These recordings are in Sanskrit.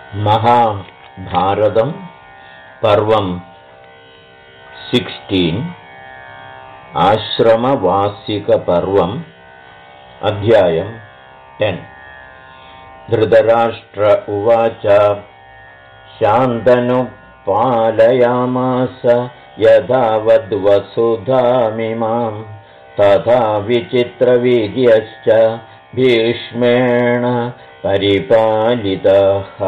महाभारतं पर्वं 16 आश्रमवासिकपर्वम् अध्यायं 10 धृतराष्ट्र उवाच शान्तनु पालयामास यथावद्वसुधामिमां तथा विचित्रवीर्यश्च भीष्मेण परिपालितः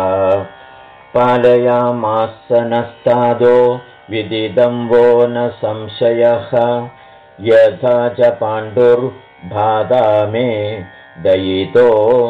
पालयामास नस्तादो विदितं वो न संशयः यथा च पाण्डुर्भादा मे दयितो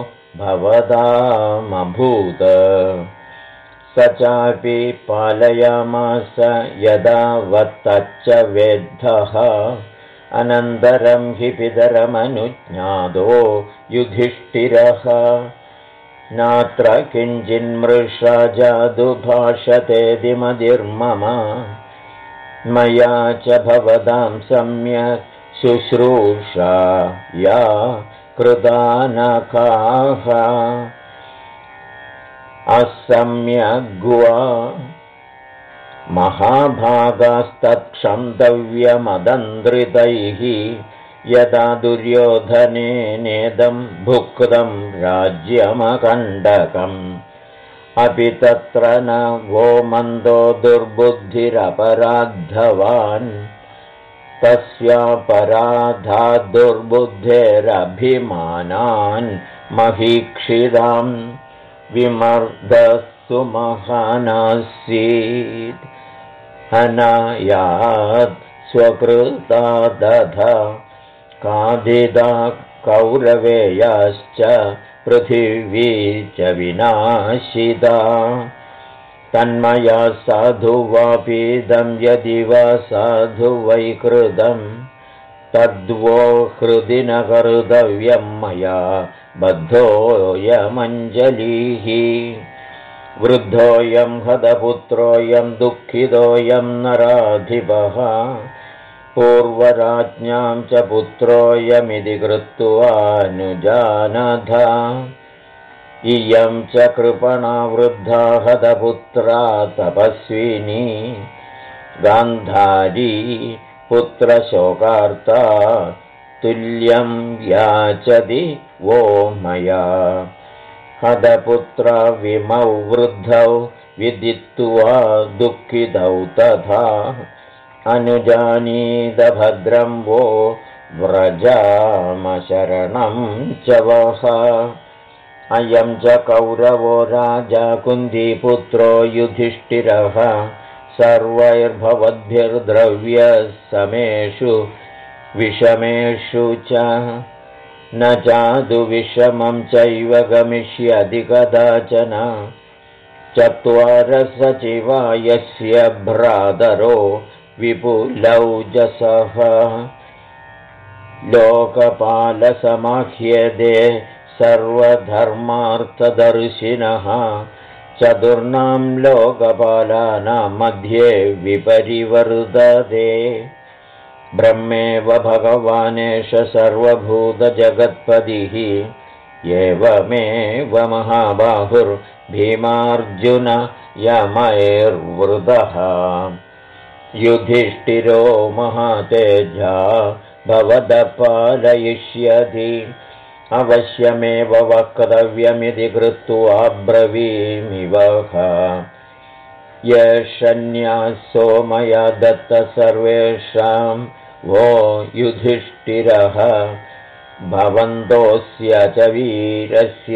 भवदामभूत् स चापि पालयामास यदा वत्तच्च वेद्धः अनन्तरं हि पितरमनुज्ञातो युधिष्ठिरः नात्र किञ्चिन्मृषा जादु भाषतेति मतिर्मम मया च भवतां सम्यक् शुश्रूषा या कृतानकाः असम्यग्वा महाभागास्तत्क्षन्तव्यमदन्द्रितैः यदा दुर्योधनेनेदं भुक्तं राज्यमकण्टकम् अपि तत्र न वो मन्दो दुर्बुद्धिरपराद्धवान् तस्यापराधाद् दुर्बुद्धेरभिमानान् महीक्षितां विमर्दस्सु महानासीत् अनायात् स्वकृता दधा कादिदा कौरवेयाश्च पृथिवी च विनाशिता तन्मया साधु वापीदं यदि वा साधु वैकृतं तद्वो हृदि न कर्तव्यं मया बद्धोऽयमञ्जलिः वृद्धोऽयं हतपुत्रोऽयं दुःखितोऽयं नराधिपः पूर्वराज्ञां च पुत्रोऽयमिति कृत्वानुजानथ इयं च कृपणा वृद्धा हतपुत्रा तपस्विनी गान्धारी पुत्रशोकार्ता तुल्यं याचति वो मया हतपुत्रा विमौ वृद्धौ विदित्वा दुःखितौ तथा अनुजानीतभद्रं वो व्रजामशरणं च वः अयं च कौरवो राजा कुन्तीपुत्रो युधिष्ठिरः सर्वैर्भवद्भिर्द्रव्यसमेषु विषमेषु च न चादु विषमं चैव गमिष्यति कदाचन चत्वारः सचिवा यस्य भ्रातरो विपुलौजसः लोकपालसमाह्यते सर्वधर्मार्थदर्शिनः चतुर्णां लोकपालानां मध्ये विपरिवर्तते ब्रह्मेव भगवानेश सर्वभूतजगत्पतिः एवमेव महाबाहुर्भीमार्जुन यमैर्वृतः युधिष्ठिरो महातेजा भवतः पालयिष्यति अवश्यमेव वक्तव्यमिति कृत्वा ब्रवीमिवः यशन्यासो मया दत्त सर्वेषां वो युधिष्ठिरः भवन्तोऽस्य च वीरस्य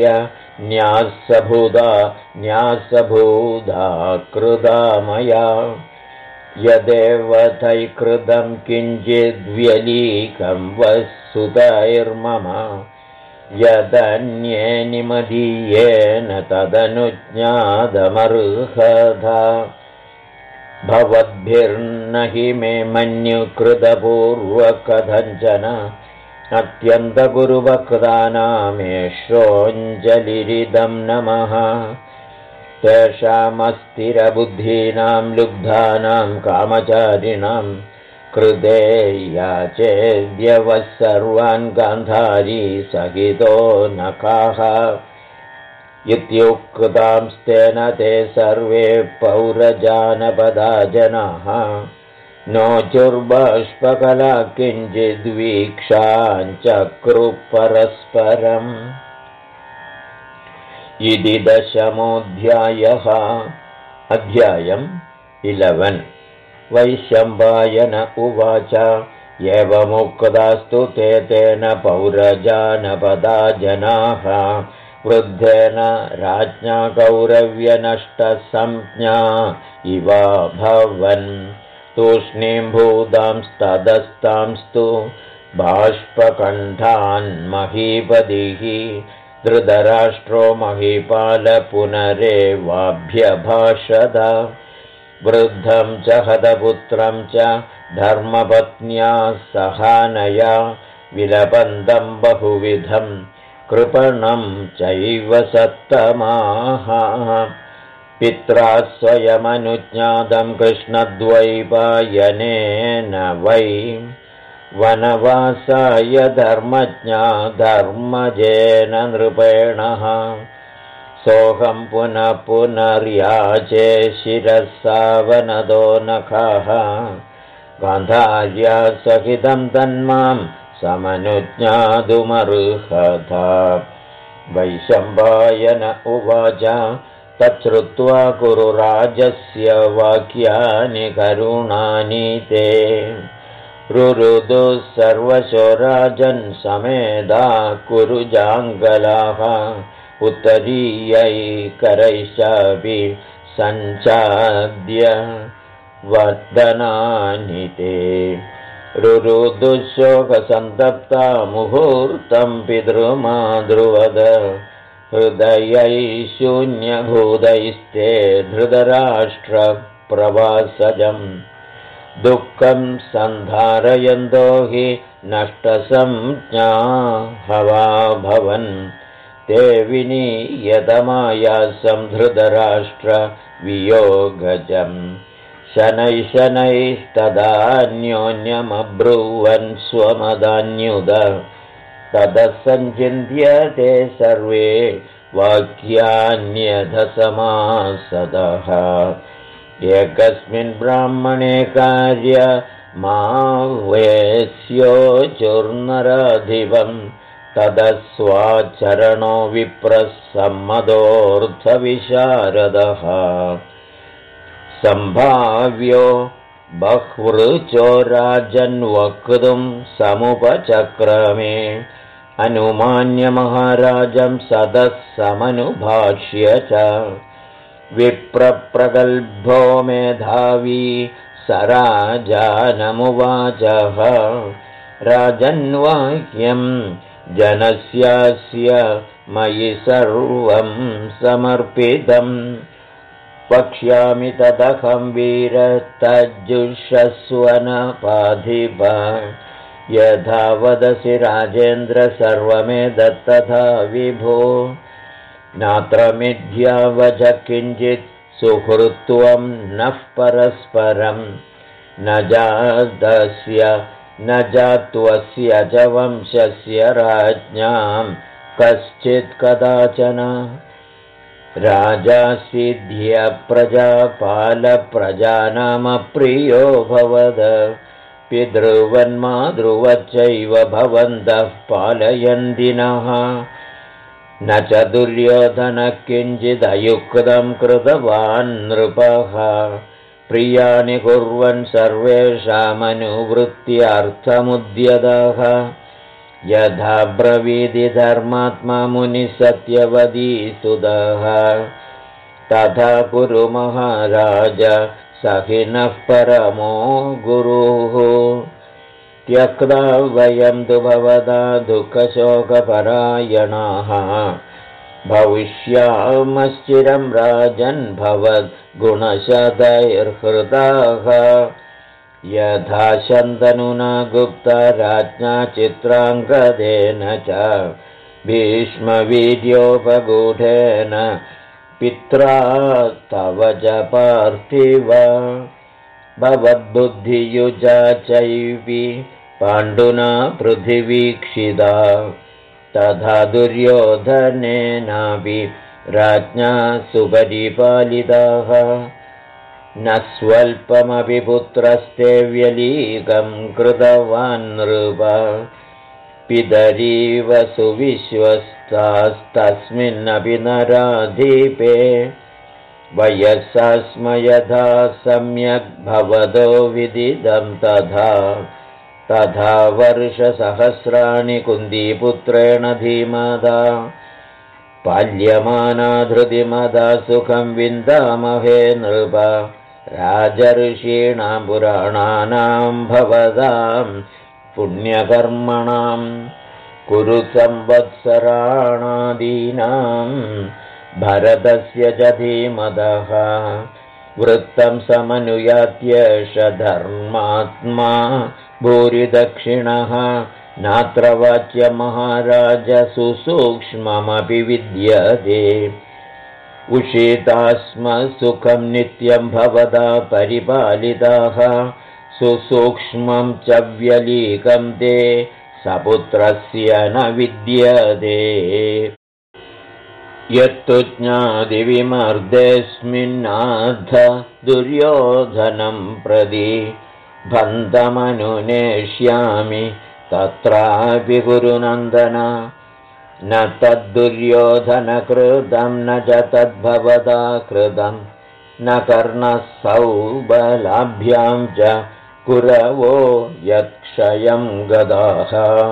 न्यासभूता कृता मया यदेव तैकृतं किञ्चिद्व्यलीकं वसुतैर्मम यदन्येनिमदीयेन तदनुज्ञातमर्हता भवद्भिर्न हि मे मन्युकृतपूर्वकथञ्चन अत्यन्तगुरुभक्तानामेषोऽञ्जलिरिदं नमः तेषामस्थिरबुद्धीनां लुब्धानां कामचारिणां कृते याचेद्यवः सर्वान् गान्धारी सहितो नखाः इत्युक्तांस्तेन ते सर्वे पौरजानपदा जनाः नोचुर्बाष्पकला किञ्चिद्वीक्षाञ्चक्रुः परस्परम्। इति 10मोऽध्यायः। अध्यायम् 11। वैशम्पायन उवाच एवमुक्तास्तु ते तेन पौरजानपदा जनाः वृद्धेन राज्ञा कौरव्यनष्टसंज्ञा इवाभवन् तूष्णीम्भूतांस्तदस्तांस्तु बाष्पकण्ठान् महीपतिः धृतराष्ट्रो महीपाल पुनरेवाभ्यभाषत वृद्धं च हतपुत्रं च धर्मपत्न्या सहानया विलपन्दं बहुविधं कृपणं चैव सत्तमाः पित्रा स्वयमनुज्ञातं कृष्णद्वैपायनेन वै वनवासाय धर्मज्ञा धर्मजेन नृपेणः सोऽहं पुनः पुनर्याचे शिरसा वनदो नखः गान्धार्या सहितं तन्मां समनुज्ञातुमर्हता। वैशम्पायन उवाच तच्छ्रुत्वा कुरुराजस्य वाक्यानि करुणानि ते रुरुदुः सर्वशो राजन् समेधा कुरुजाङ्गलाः उत्तरीयैकरैश्चापि सञ्चाद्य वर्धनानि ते रुरुदुःशोकसन्तप्ता मुहूर्तं पितृमातृवद हृदयै शून्यभूतैस्ते धृतराष्ट्रप्रवासजम् दुःखं सन्धारयन्तो हि नष्टसंज्ञा हवाभवन् ते विनीयतमायासं धृतराष्ट्रवियोगजम् शनैशनैस्तदान्योन्यमब्रुवन् स्वमदान्युद ततः सञ्चिन्त्य ते सर्वे वाक्यान्यधसमासदः एकस्मिन् ब्राह्मणे कार्यमावेश्योचुर्नराधिपम् ततः स्वाचरणो विप्रः सम्मदोऽर्थविशारदः सम्भाव्यो बह्वृचो राजन्वक्तुं समुपचक्रमे अनुमान्य महाराजं सदः समनुभाष्य च विप्रप्रगल्भो मेधावी स राजानमुवाचः राजन्वाह्यं जनस्यास्य मयि सर्वं समर्पितं वक्ष्यामि तदहं वीरस्तजुषस्वनपाधिप यथा वदसि राजेन्द्र सर्वमेतत्तथा विभो नात्र मिथ्यावच किञ्चित् सुहृत्वं नः परस्परं न जातस्य न जात्वस्य च वंशस्य राज्ञां कश्चित् कदाचन राजा सिद्ध्य प्रजापालप्रजानामप्रियो भवद पितृवन्मातृवच्चैव भवन्तः पालयन्तिनः न च दुर्योधनः किञ्चिदयुक्तं कृतवान् नृपः प्रियाणि कुर्वन् सर्वेषामनुवृत्त्यर्थमुद्यतः यथा ब्रवीति धर्मात्मा मुनिः सत्यवदी सुतः तथा कुरु महाराज सखिनः परमो गुरुः त्यक्ता वयं तु भवता दुःखशोकपरायणाः भविष्यामश्चिरं राजन् भवद्गुणशतैर्हृताः यथा शन्तनुना गुप्ता राज्ञा चित्राङ्गदेन च भीष्मवीर्योपगूढेन पित्रा तव च पार्थिव भवद्बुद्धियुजा चैवि पाण्डुना पृथिवीक्षिता तथा दुर्योधनेनापि राज्ञा सुपरिपालिताः न स्वल्पमपि पुत्रस्ते व्यलीकं कृतवान् नृप पितरीव सुविश्वस्तास्तस्मिन्नपि नराधिपे वयसा स्म यथा सम्यग् भवतो विदितं तथा वर्षसहस्राणि कुन्दीपुत्रेण धीमदा पाल्यमाना धृतिमदा सुखं विन्दामहे नृप राजर्षीणां पुराणानां भवतां पुण्यकर्मणां कुरु संवत्सराणादीनां भरतस्य च धीमदः वृत्तं समनुयात्येष धर्मात्मा भूरिदक्षिणः नात्र वाच्यमहाराज सुसूक्ष्ममपि विद्यते उषिता स्म सुखं नित्यं भवदा परिपालिताः सुसूक्ष्मं च व्यलीकं ते सपुत्रस्य न विद्यते यत्तु ज्ञातिविमर्देऽस्मिन्नाथ दुर्योधनं प्रति बन्धमनुनेष्यामि तत्रापि गुरुनन्दन न तद्दुर्योधनकृतं न च तद्भवता कृतं न कर्णः सौबलाभ्यां च कुरवो यत्क्षयं गदाः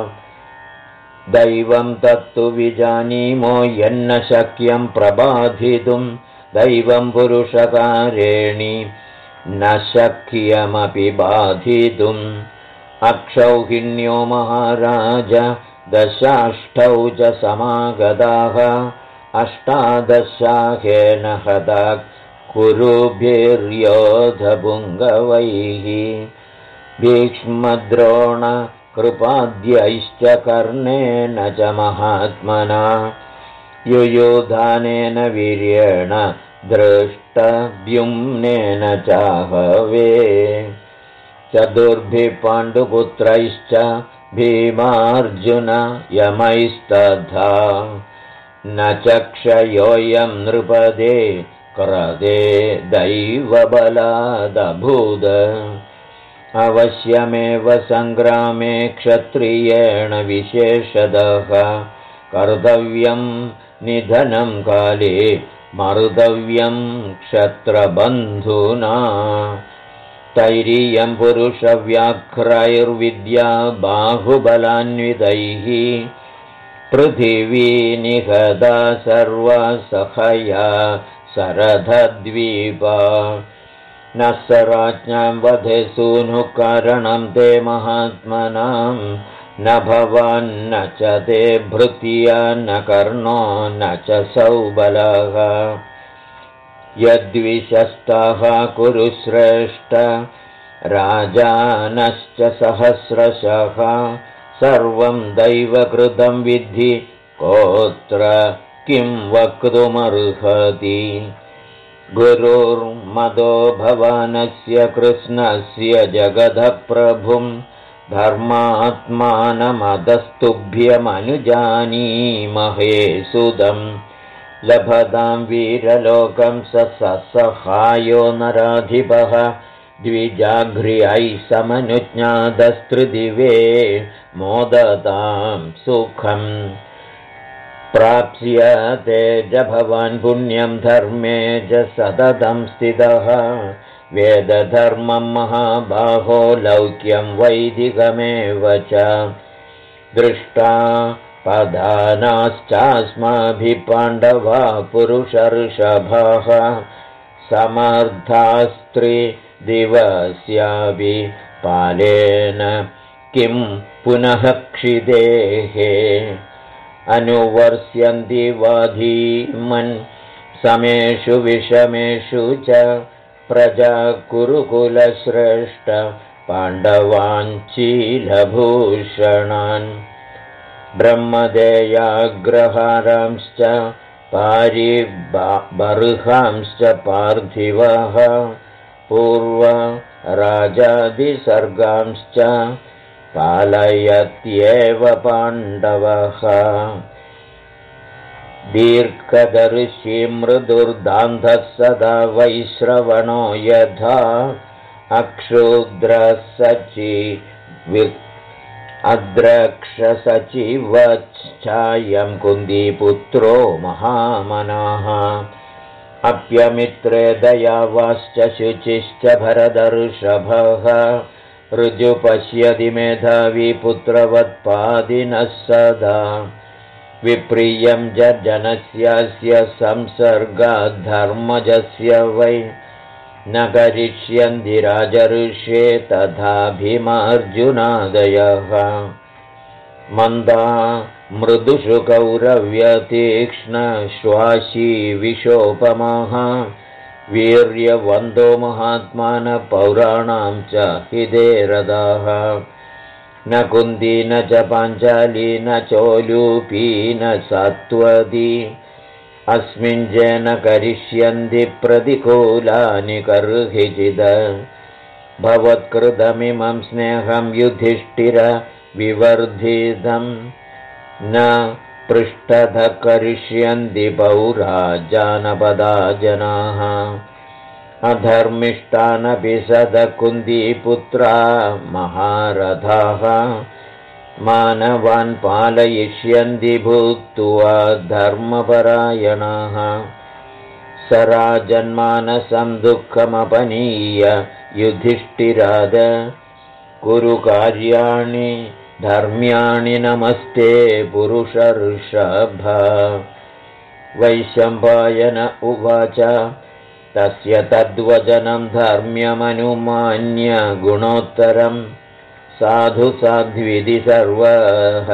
दैवं तत्तु विजानीमो यन्न शक्यं प्रबाधितुं दैवं पुरुषकारेणि न शक्यमपि बाधितुम् अक्षौहिण्यो महाराज दशाष्टौ च समागताः अष्टादशाहेन हता कुरुभिर्योधपुङ्गवैः भीष्मद्रोणकृपाद्यैश्च कर्णेन च महात्मना युयुधानेन वीर्येण दृष्टद्युम्नेन चाहवे चतुर्भिः पाण्डुपुत्रैश्च भीमार्जुन यमैस्तथा न चक्षयोऽयं नृपदे क्रदे दैवबलादभूद अवश्यमेव सङ्ग्रामे क्षत्रियेण विशेषतः कर्तव्यं निधनं काले मर्तव्यं क्षत्रबन्धुना तैरीयं पुरुषव्याघ्रैर्विद्या बाहुबलान्वितैः पृथिवी निहता सर्वा सहया सरधद्वीपा न स राज्ञां वधे सूनुः कारणं ते महात्मनां न भवान्न च ते भृत्या न कर्णो न च सौबलः यद्विशस्ताः कुरु श्रेष्ठ राजानश्च सहस्रशः सर्वं दैवकृतं विद्धि कोऽत्र किं वक्तुमर्हति गुरुर्मदो भवानस्य कृष्णस्य जगतः प्रभुं धर्मात्मानमदस्तुभ्यमनुजानीमहे सुदम् लभतां वीरलोकं ससहायो नराधिपः द्विजाघ्र्यै समनुज्ञातस्त्रिदिवे मोदतां सुखम् प्राप्स्यते च भवान् पुण्यं धर्मे च सततं स्थितः वेदधर्मं महाबाहो लौक्यं वैदिकमेव च दृष्टा पदानाश्चास्माभिः पाण्डवा पुरुषर्षभाः समर्थास्त्रिदिवस्यापि पालेन किं पुनः क्षिदेः अनुवर्ष्यन्ति वाधीमन् समेषु विषमेषु च प्रजा कुरुकुलश्रेष्ठ पाण्डवाञ्चीलभूषणान् ब्रह्मदेयाग्रहारांश्च पारिबर्हांश्च पार्थिवः पूर्वराजादिसर्गांश्च पालयत्येव पाण्डवः दीर्घदर्शी मृदुर्दान्धः सदा वैश्रवणो यथा अद्रक्षसचिवच्छायं कुन्दीपुत्रो महामनाः अप्यमित्रे दयावाश्च शुचिश्च भरदर्षभः ऋजुपश्यति मेधावी पुत्रवत्पादिनः सदा विप्रियं जनस्यास्य संसर्गाद्धर्मजस्य वै न करिष्यन्ति राजऋषे तथा भीमार्जुनादयः मन्दा मृदुषु कौरव्यतीक्ष्णश्वासी विशोपमाः वीर्यवन्दो महात्मानः पौराणां च हिदेरदाः न कुन्दी न च पाञ्चाली न चोलूपी न सत्वदी अस्मिञ्जेन करिष्यन्ति प्रतिकूलानि कर्हिचिद भवत्कृतमिमं स्नेहं युधिष्ठिर विवर्धितं न पृष्ठतः करिष्यन्ति पौरा जानपदा जनाः अधर्मिष्ठानपि सदा कुन्दीपुत्रा महारथाः मानवान् पालयिष्यन्ति भूत्वा धर्मपरायणाः स राजन्मानसं दुःखमपनीय युधिष्ठिराद कुरु कार्याणि धर्म्याणि नमस्ते पुरुषर्षभ वैशम्पायन उवाच तस्य तद्वचनं धर्म्यमनुमान्य गुणोत्तरं साधु साध्विति सर्वः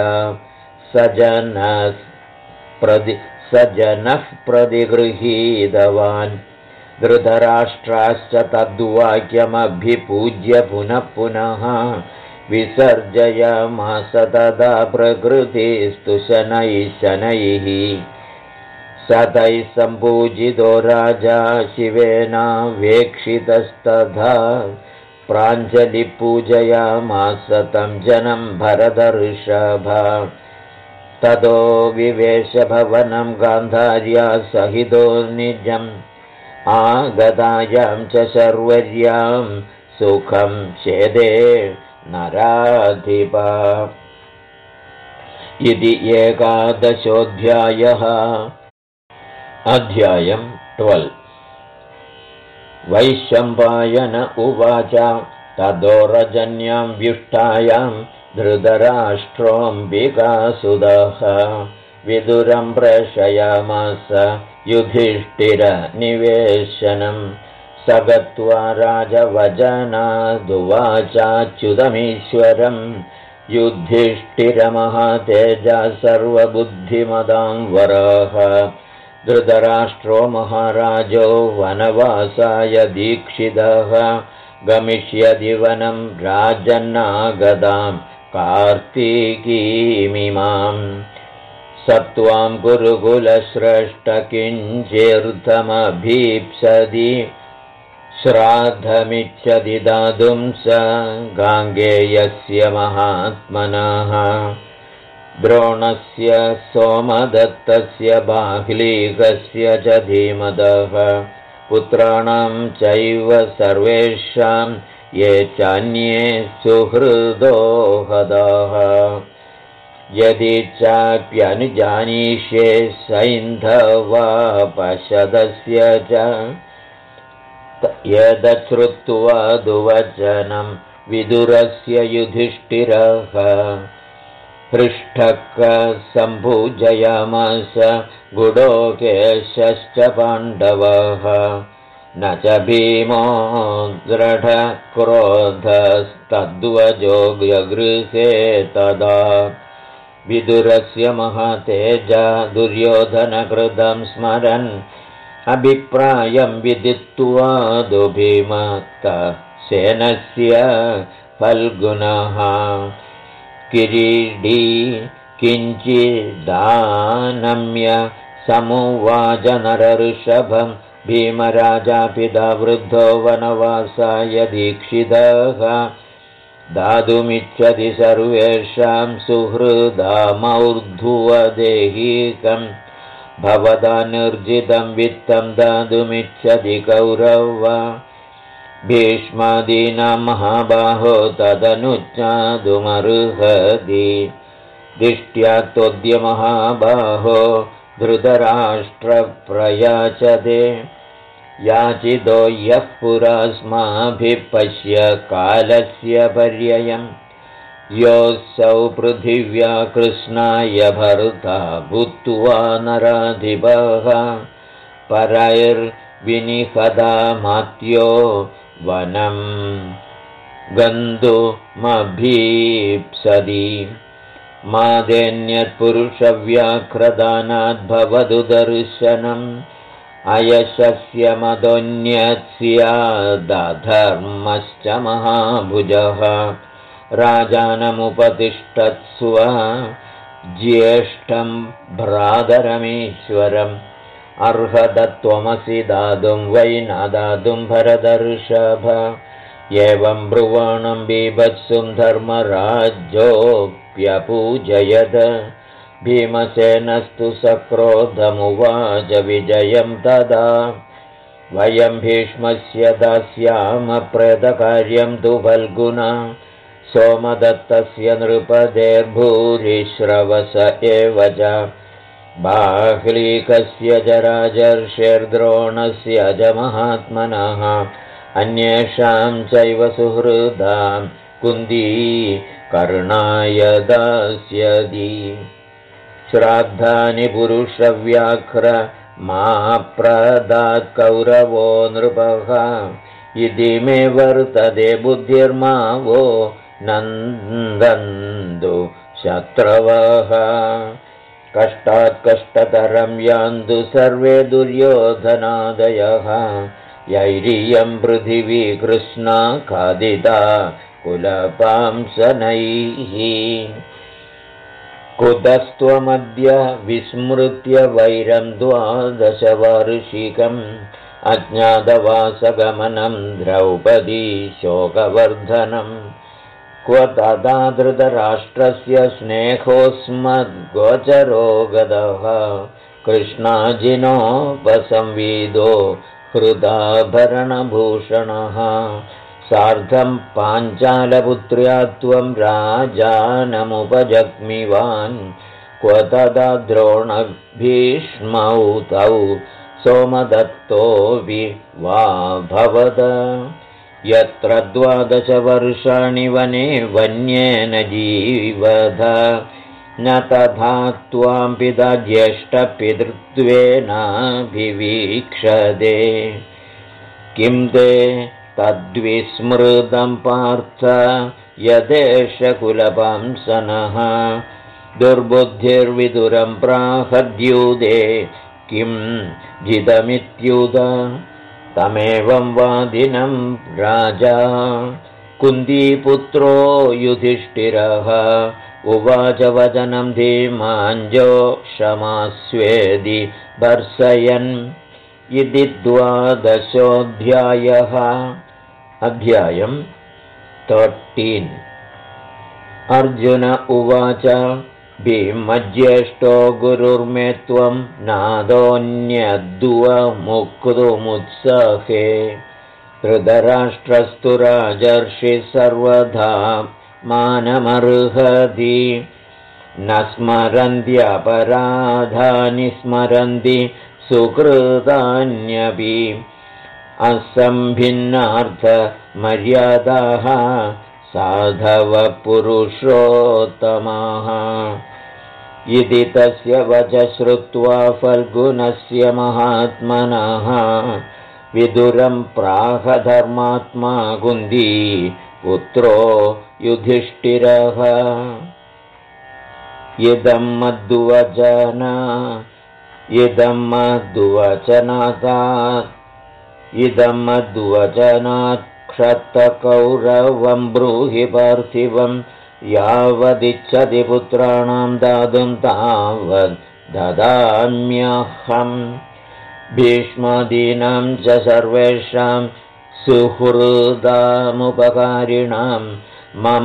सजनः प्रतिगृहीतवान् धृतराष्ट्राश्च तद्वाक्यमभिपूज्य पुनः पुनः विसर्जयामास तदा प्रकृतिस्तु शनैः स तैः सम्पूजितो राजा शिवेनावेक्षितस्तथा प्राञ्जलिपूजयामास तं जनं भरतर्षभ ततो विवेशभवनं गान्धार्या सहितो निजम् आगतायां च शर्वर्यां सुखं शेदे नराधिपा इति 11 अध्यायं 12 वैशम्पायन उवाच ततो रजन्यां व्युष्टायां धृतराष्ट्रोऽम्बिकासुतः विदुरं प्रेषयामास युधिष्ठिरनिवेशनं स गत्वा राजवचनादुवाचाच्युतमीश्वरं युधिष्ठिरमहातेजा सर्वबुद्धिमतां वरः धृतराष्ट्रो महाराजो वनवासाय दीक्षितः गमिष्यति वनं राजन्नागदां कार्तिकीमिमाम् स त्वां गुरुकुलश्रेष्ठ किञ्चिर्थमभीप्सति श्राद्धमिच्छति दातुं स गाङ्गेयस्य महात्मनः द्रोणस्य सोमदत्तस्य बाह्लीकस्य च धीमतः पुत्राणां चैव सर्वेषां ये चान्ये सुहृदो हताः यदि चाप्यनुजानीष्ये सैन्धवापशदस्य च यदश्रुत्वा दुवचनं विदुरस्य युधिष्ठिरः हृष्टः सम्पूजयामास गुडोकेशश्च पाण्डवः न च भीमो दृढक्रोधस्तद्वजो गृहे तदा विदुरस्य महातेजा दुर्योधनकृतं स्मरन् अभिप्रायं विदित्वा दुभीमत्तसेनस्य फल्गुनः किरीडी किञ्चिदानम्य समुवाच नरऋषभं भीमराजा पिता वृद्धो वनवासाय दीक्षितः दातुमिच्छति सर्वेषां सुहृदामौर्ध्वदेहिकं भवदा निर्जितं वित्तं दातुमिच्छति कौरवा भीष्मादीनां महाबाहो तदनुज्ञातुमर्हति दिष्ट्या त्वद्य महाबाहो धृतराष्ट्रप्रयाचते याचितो यः पुरास्माभिः पश्य कालस्य पर्ययम् योऽसौ पृथिव्या कृष्णाय भर्ता भूत्वा नराधिपः परैर्विनिहता मात्यो वनं गन्तुमभीप्सति मादेन्यत्पुरुषव्याघ्रदानाद्भवतु दर्शनम् अयशस्य मदोऽन्यत् स्यादधर्मश्च महाभुजः राजानमुपतिष्ठत्स्व ज्येष्ठं भ्रातरमीश्वरम् अर्हतत्वमसि दातुं वै न दातुं भरतर्षभ एवं ब्रुवाणं बीभत्सुं धर्मराजोऽप्यपूजयत् भीमसेनस्तु सक्रोधमुवाच विजयं तदा वयं भीष्मस्य दास्याम प्रेतकार्यं तु फल्गुना सोमदत्तस्य नृपतेर्भूरिश्रवस एव च बाह्लीकस्य च राजर्षेर्द्रोणस्य च महात्मनः अन्येषां चैव सुहृदां कुन्ती कर्णाय दास्यति श्राद्धानि पुरुषव्याघ्र मा प्रदात् कौरवो नृपः इति मे वर्तते बुद्धिर्मा वो नन्दन्तु शत्रवः कष्टात् कष्टतरं यान्तु सर्वे दुर्योधनादयः यैरियं पृथिवी कृष्णा खादिता कुलपांसनैः कुतस्त्वमद्य विस्मृत्य वैरं 12 अज्ञातवासगमनं द्रौपदी शोकवर्धनम् क्व तदा धृतराष्ट्रस्य स्नेहोऽस्मद्गोचरो गतः कृष्णाजिनोपसंविदो हृदाभरणभूषणः सार्धं पाञ्चालपुत्र्या त्वं राजानमुपजग्मिवान् क्व तदा द्रोणभीष्मौ तौ सोमदत्तोऽपि वा भवद यत्र 12 वर्षाणि वने वन्येन जीवध न तथा त्वां पिता ज्येष्ठपितृत्वेनाभिवीक्षते किं ते तद्विस्मृतं पार्थ यदेष कुलपांसनः दुर्बुद्धिर्विदुरं प्राहद्यूते किं जितमित्युत तमेवं वादिनं राजा कुन्तीपुत्रो युधिष्ठिरः उवाच वचनं धीमाञ्जो क्षमास्वेदि भर्सयन् इति 12 अध्यायं 13 अर्जुन उवाच भीमज्येष्ठो गुरुर्मे त्वं नादोऽन्यद्वमुक्तुमुत्सहे धृतराष्ट्रस्तु राजर्षिः सर्वदा मानमर्हति न स्मरन्त्यपराधानि स्मरन्ति सुकृतान्यपि असम्भिन्नार्थमर्यादाः साधवपुरुषोत्तमाः इति तस्य वच श्रुत्वा फल्गुनस्य महात्मनः विदुरं प्राहधर्मात्मा कुन्ती पुत्रो युधिष्ठिरः इदं मद्वचनात् क्षत्तकौरवं ब्रूहि पार्थिवं यावदिच्छति पुत्राणां दातुं तावद् ददाम्यहम् भीष्मादीनां च सर्वेषां सुहृदामुपकारिणां मम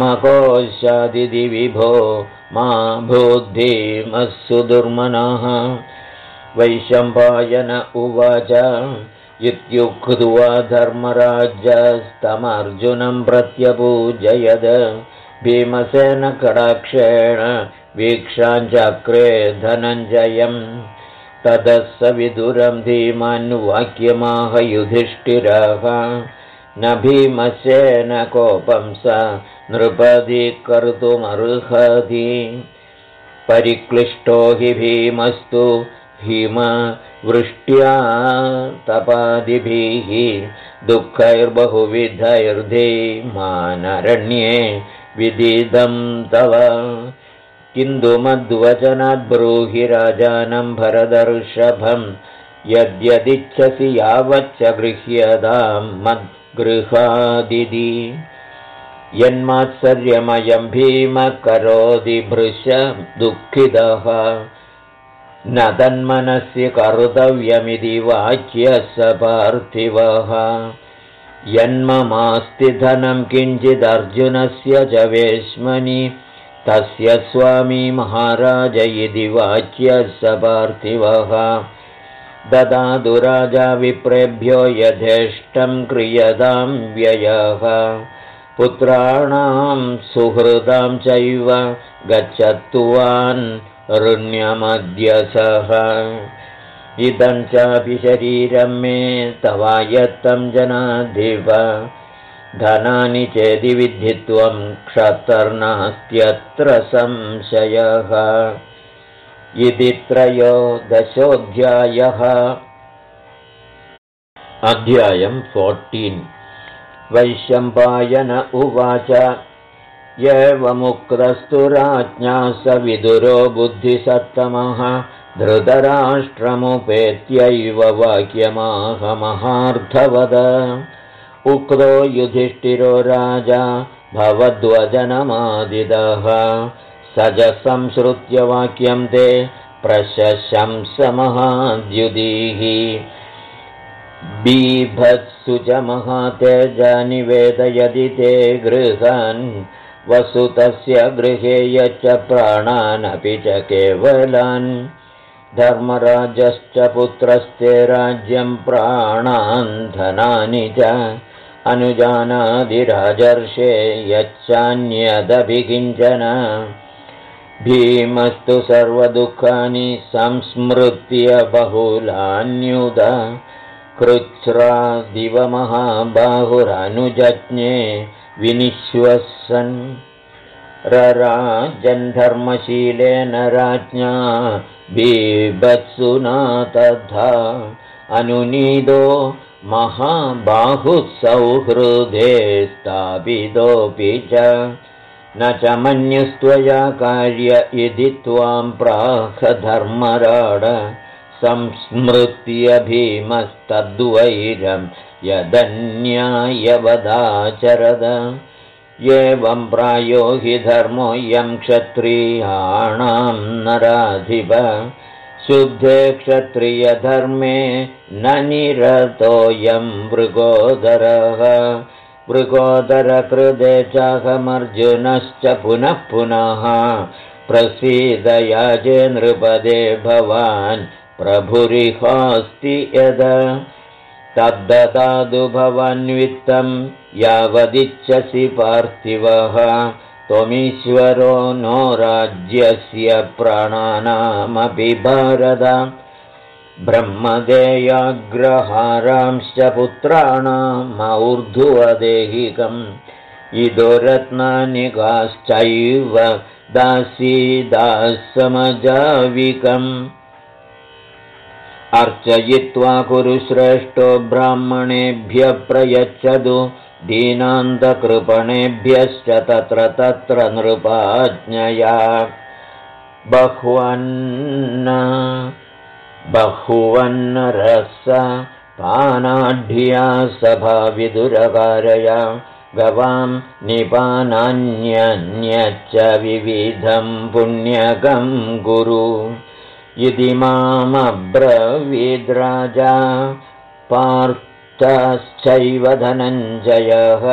कोशादिति विभो मा बुद्धिमस्सु दुर्मनः वैशम्पायन उवाच इत्युक्त्वा धर्मराजस्तमर्जुनं प्रत्यपूजयद भीमसेनकटाक्षेण वीक्षाञ्चक्रे धनञ्जयम् ततः स विदुरं धीमान्वाक्यमाह युधिष्ठिरः न भीमसेन कोपं स नृपदि कर्तुमर्हति परिक्लिष्टो हि भीमस्तु हिमवृष्ट्या तपादिभिः दुःखैर्बहुविधैर्धीमानरण्ये विदितं तव किन्तु मद्वचनात् ब्रूहि राजानं भरतर्षभं यद्यदिच्छसि यावच्च गृह्यतां मद्गृहादिति यन्मात्सर्यमयं भीम करोति भृश दुःखितः न तन्मनसि कर्तव्यमिति वाच्यः स पार्थिवः यन्ममास्ति धनं किञ्चिदर्जुनस्य च वेश्मनि तस्य स्वामी महाराज इति वाच्यः स पार्थिवः ददातु राजा विप्रेभ्यो यथेष्टं क्रियतां व्ययः पुत्राणां सुहृदां चैव गच्छत्वान् ऋण्यमद्य सः इदं चापि शरीरं मे तवायत्तं जनाधिप धनानि चेदि विद्धित्वं क्षतर्नास्त्यत्र संशयः इति 13 अध्यायम् 14 वैशम्पायन उवाच एवमुक्तस्तु राज्ञा स विदुरो बुद्धिसत्तमः धृतराष्ट्रमुपेत्यैव वाक्यमाहमहार्थवद उक्तो युधिष्ठिरो राजा भवद्वचनमादिदः स च संश्रुत्य वाक्यं ते प्रशशंस महाद्युतिः बीभत्सु च महातेजा निवेदयति ते गृहान् वसुतस्य गृहे यच्च प्राणानपि च केवलान् धर्मराजश्च पुत्रस्ते राज्यं प्राणान् धनानि च अनुजानादिराजर्षे यच्चान्यदपि किञ्चन भीमस्तु सर्वदुःखानि संस्मृत्य बहुलान्युद कृच्छ्रादिव महाबाहुरनुजज्ञे विनिश्वसन् रराजन् धर्मशीलेन राज्ञा बीभत्सुना तथा अनुनीदो महाबाहुः सौहृदे स्थापितोऽपि च न च मन्युस्त्वया कार्य इति त्वां प्राह धर्मराड संस्मृत्य भीमस्तद्वैरं यदन्यायवदाचरद एवं प्रायो हि धर्मोऽयं क्षत्रियाणां नराधिप शुद्धे क्षत्रियधर्मे न निरतोऽयं मृगोदरः मृगोदरकृते चाहमर्जुनश्च पुनः पुनः प्रसीदयाजे नृपदे भवान् प्रभुरिहास्ति यद तद्ददातु भवान्वित्तं यावदिच्छसि पार्थिवः त्वमीश्वरो नो राज्यस्य प्राणानामपि भारत ब्रह्मदेयाग्रहारांश्च पुत्राणामौर्ध्वदेहिकम् इदो रत्नानिकाश्चैव दासीदासमजाविकम् अर्चयित्वा कुरुश्रेष्ठो ब्राह्मणेभ्यः प्रयच्छतु दीनान्तकृपणेभ्यश्च तत्र तत्र नृपाज्ञया बहुवन्नरस पानाढ्या सभाविदुरकारया गवां निपानान्यन्यच्च विविधं पुण्यकं गुरु इति मामब्रवीद्राजा पार्थश्चैव धनञ्जयः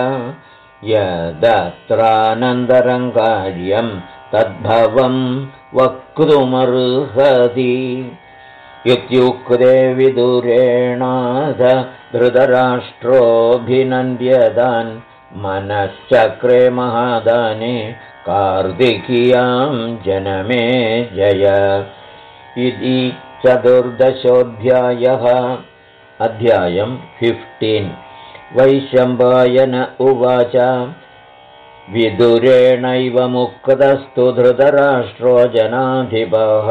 यदत्रानन्तरं कार्यं तद्भवं वक्तुमर्हति इत्युक्ते विदुरेणाथ धृतराष्ट्रोऽभिनन्द्यतान् मनश्चक्रे महादाने कार्तिकीयां जनमे जय इति 14. अध्यायम् 15. वैशम्पायन उवाच विदुरेणैव मुक्तस्तु धृतराष्ट्रो जनाधिपः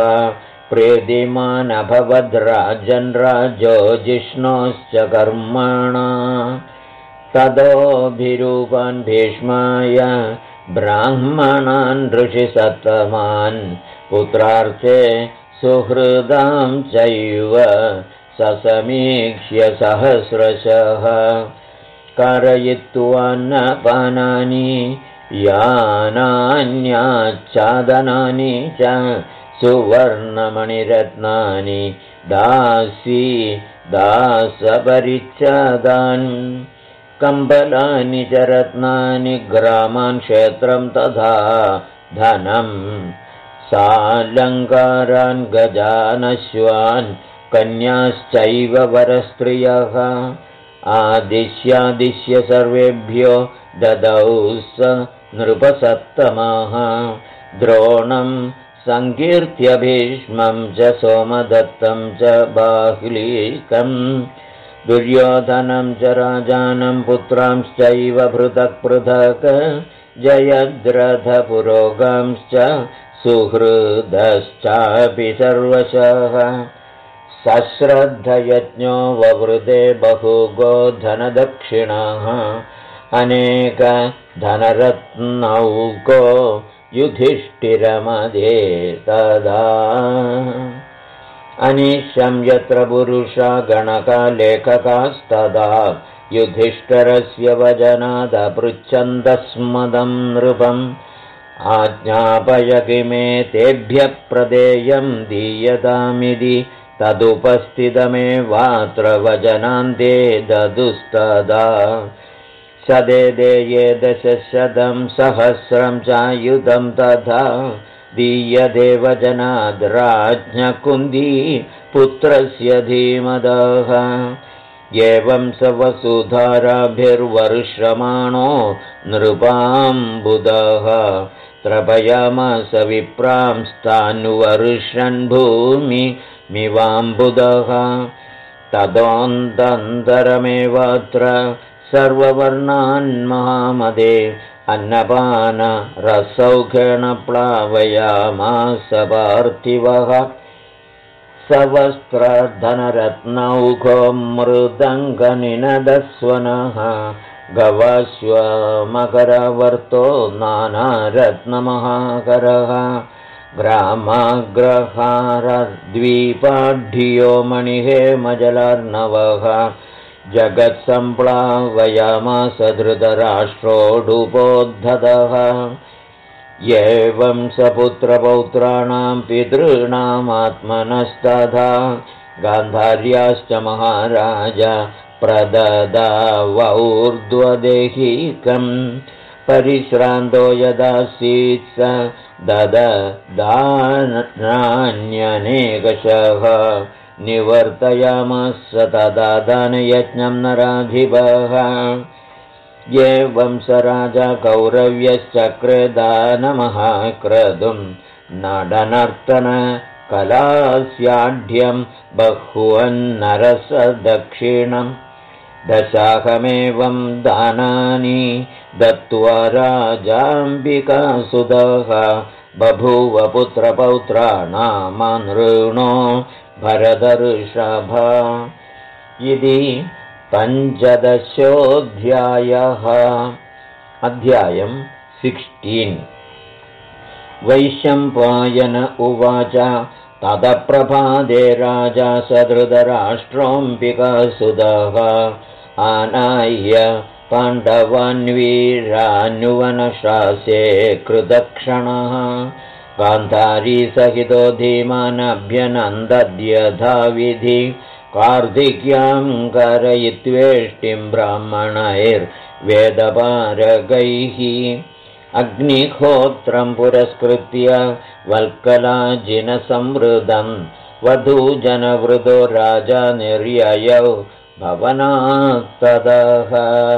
प्रीतिमानभवद्राजन् राजो जिष्णोश्च कर्मणा ततोऽभिरूपान् भीष्माय ब्राह्मणान् ऋषिसत्तमान् पुत्रार्थे सुहृदां चैव ससमीक्ष्य सहस्रशः कारयित्वान्नपानानि यानान्याच्छादनानि च सुवर्णमणिरत्नानि दासपरिच्छदान् कम्बलानि च रत्नानि ग्रामान् क्षेत्रं तथा धनम् सालङ्कारान् गजानश्वान् कन्याश्चैव वरस्त्रियः आदिश्यादिश्य सर्वेभ्यो ददौ स नृपसत्तमः द्रोणं संकीर्त्य भीष्मं च सोमदत्तं च बाह्लीकं दुर्योधनं च राजानं पुत्रांश्चैव पृथक् पृथक् जयद्रथपुरोगांश्च सुहृदश्चापि सर्वशः सश्रद्धयज्ञो ववृते बहुगो धनदक्षिणाः अनेकधनरत्नौको युधिष्ठिरमदे तदा अनिशं यत्र पुरुषा गणकालेखकास्तदा युधिष्ठिरस्य वचनादपृच्छन्दस्मदं नृपम् आज्ञापय किमे तेभ्यः प्रदेयं दीयतामिति तदुपस्थितमेवात्र वचनान्ते ददुस्तदा सदेदेये 10,000 सहस्रं चायुधं तथा दीयते वचनाद् राज्ञकुन्ती पुत्रस्य धीमदः एवं स वसुधाराभिर्वर्षमाणो नृपाम्बुदः त्रपयामास विप्रांस्तान्वर्षन् भूमिमिवाम्बुदः तदोऽन्तरमेवात्र सर्ववर्णान् महामदे अन्नपान रसौखेण प्लावयामास पार्थिवः सवस्त्रधनरत्नौघो मृदङ्गनिनदस्वनः गवाश्वमकरवर्तो नानारत्नमहाकरः ग्रामाग्रहारद्वीपाढ्यो मणिहेमजलार्णवः जगत्सम्प्लावयामास धृतराष्ट्रोडुपोद्धतः एवं स पुत्रपौत्राणां पितॄणामात्मनस्तथा गान्धार्याश्च महाराज प्रददावौर्ध्वदेहिकं परिश्रान्तो यदासीत् स दददान्यनेकशः निवर्तयामास तदा दानयज्ञं नराधिपः एवं स राजा कौरव्यश्चक्रे दानमहाक्रतुं नडनर्तन कलास्याढ्यं बह्वन्नरसदक्षिणम् दशाहमेवं दानानि दत्त्वा राजाम्बिकासुतः बभूव पुत्रपौत्राणामनृणो भरतऋषभा इति 15. अध्यायम् 16. वैशम्पायन उवाच ततप्रभाते राजा स धृतराष्ट्रोऽम्बिकासुतः आनाय्य पाण्डवान्वीरानुवनशासे कृतक्षणः गान्धारीसहितो धीमानभ्यनन्दद्यथाविधि कार्तिक्यां कारयित्वेष्टिं ब्राह्मणैर्वेदपारगैः अग्निहोत्रं पुरस्कृत्य वल्कलाजिनसंवृतं वधूजनवृतो राजा निर्ययौ भवनात्तदः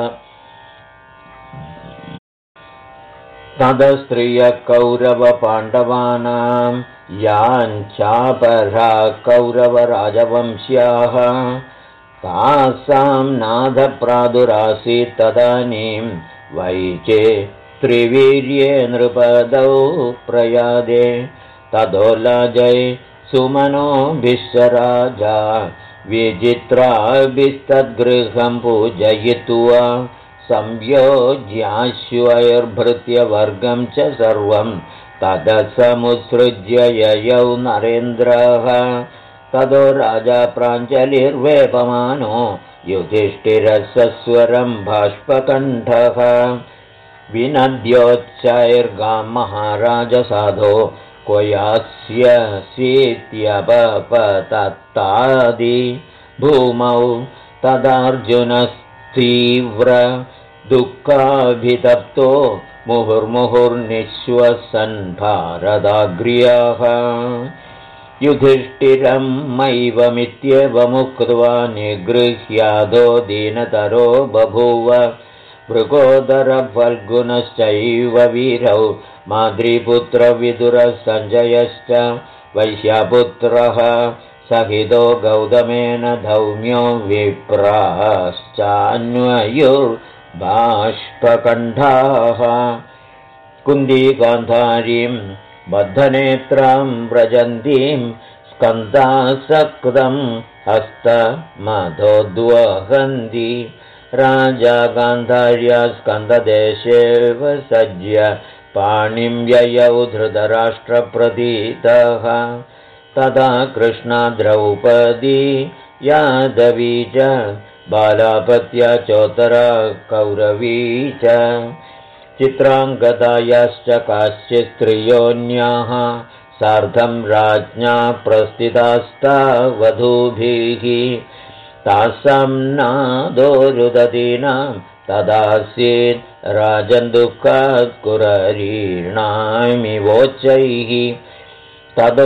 तदस्त्रियः कौरवपाण्डवानां याञ्चापरा कौरवराजवंश्याः तासां नाथप्रादुरासीत् तदानीं वैचे त्रिवीर्ये नृपदौ प्रयादे तदोलाजै सुमनोभिश्च राजा विचित्राभिस्तद्गृहं पूजयित्वा संयोज्याश्वैर्भृत्यवर्गं च सर्वं तदसमुत्सृज्य ययौ नरेन्द्रः तदो राजा प्राञ्जलिर्वेपमानो युधिष्ठिरसस्वरं बाष्पकण्ठः विनद्योच्चैर्गां महाराज साधो क्व यास्यसीत्यपपतत्तादि भूमौ तदार्जुनस्तीव्र दुःखाभितप्तो मुहुर्मुहुर्निःश्वसन् भारदाग्र्याः युधिष्ठिरं मैवमित्येवमुक्त्वा निगृह्यादो दीनतरो बभूव मृगोदरफल्गुनश्चैव वीरौ माद्रीपुत्रविदुरः सञ्जयश्च वैश्यपुत्रः सहितो गौतमेन धौम्यो विप्राश्चान्वयुर्बाष्पकण्ठाः कुन्दीगान्धारीं बद्धनेत्रां व्रजन्तीं स्कन्धासक्तं हस्तमधोद्वहन्ति राजा गान्धार्या स्कन्ददेशे वसज्य पाणिं ययौ धृतराष्ट्रप्रतीतः तदा कृष्णा द्रौपदी यादवी च बालापत्या चोत्तरा कौरवी च चित्राङ्गदायाश्च काश्चित् स्त्रियोऽन्याः सार्धं राज्ञा प्रस्थितास्ता वधूभिः तासां नादोरुदतीनां तदासीत् राजन् दुःखात् कुररीणामिवोच्चैः ततो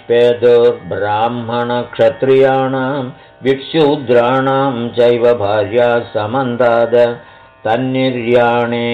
निष्पेदुर्ब्राह्मणक्षत्रियाणां विक्षूद्राणां चैव भार्या समन्ताद तन्निर्याणे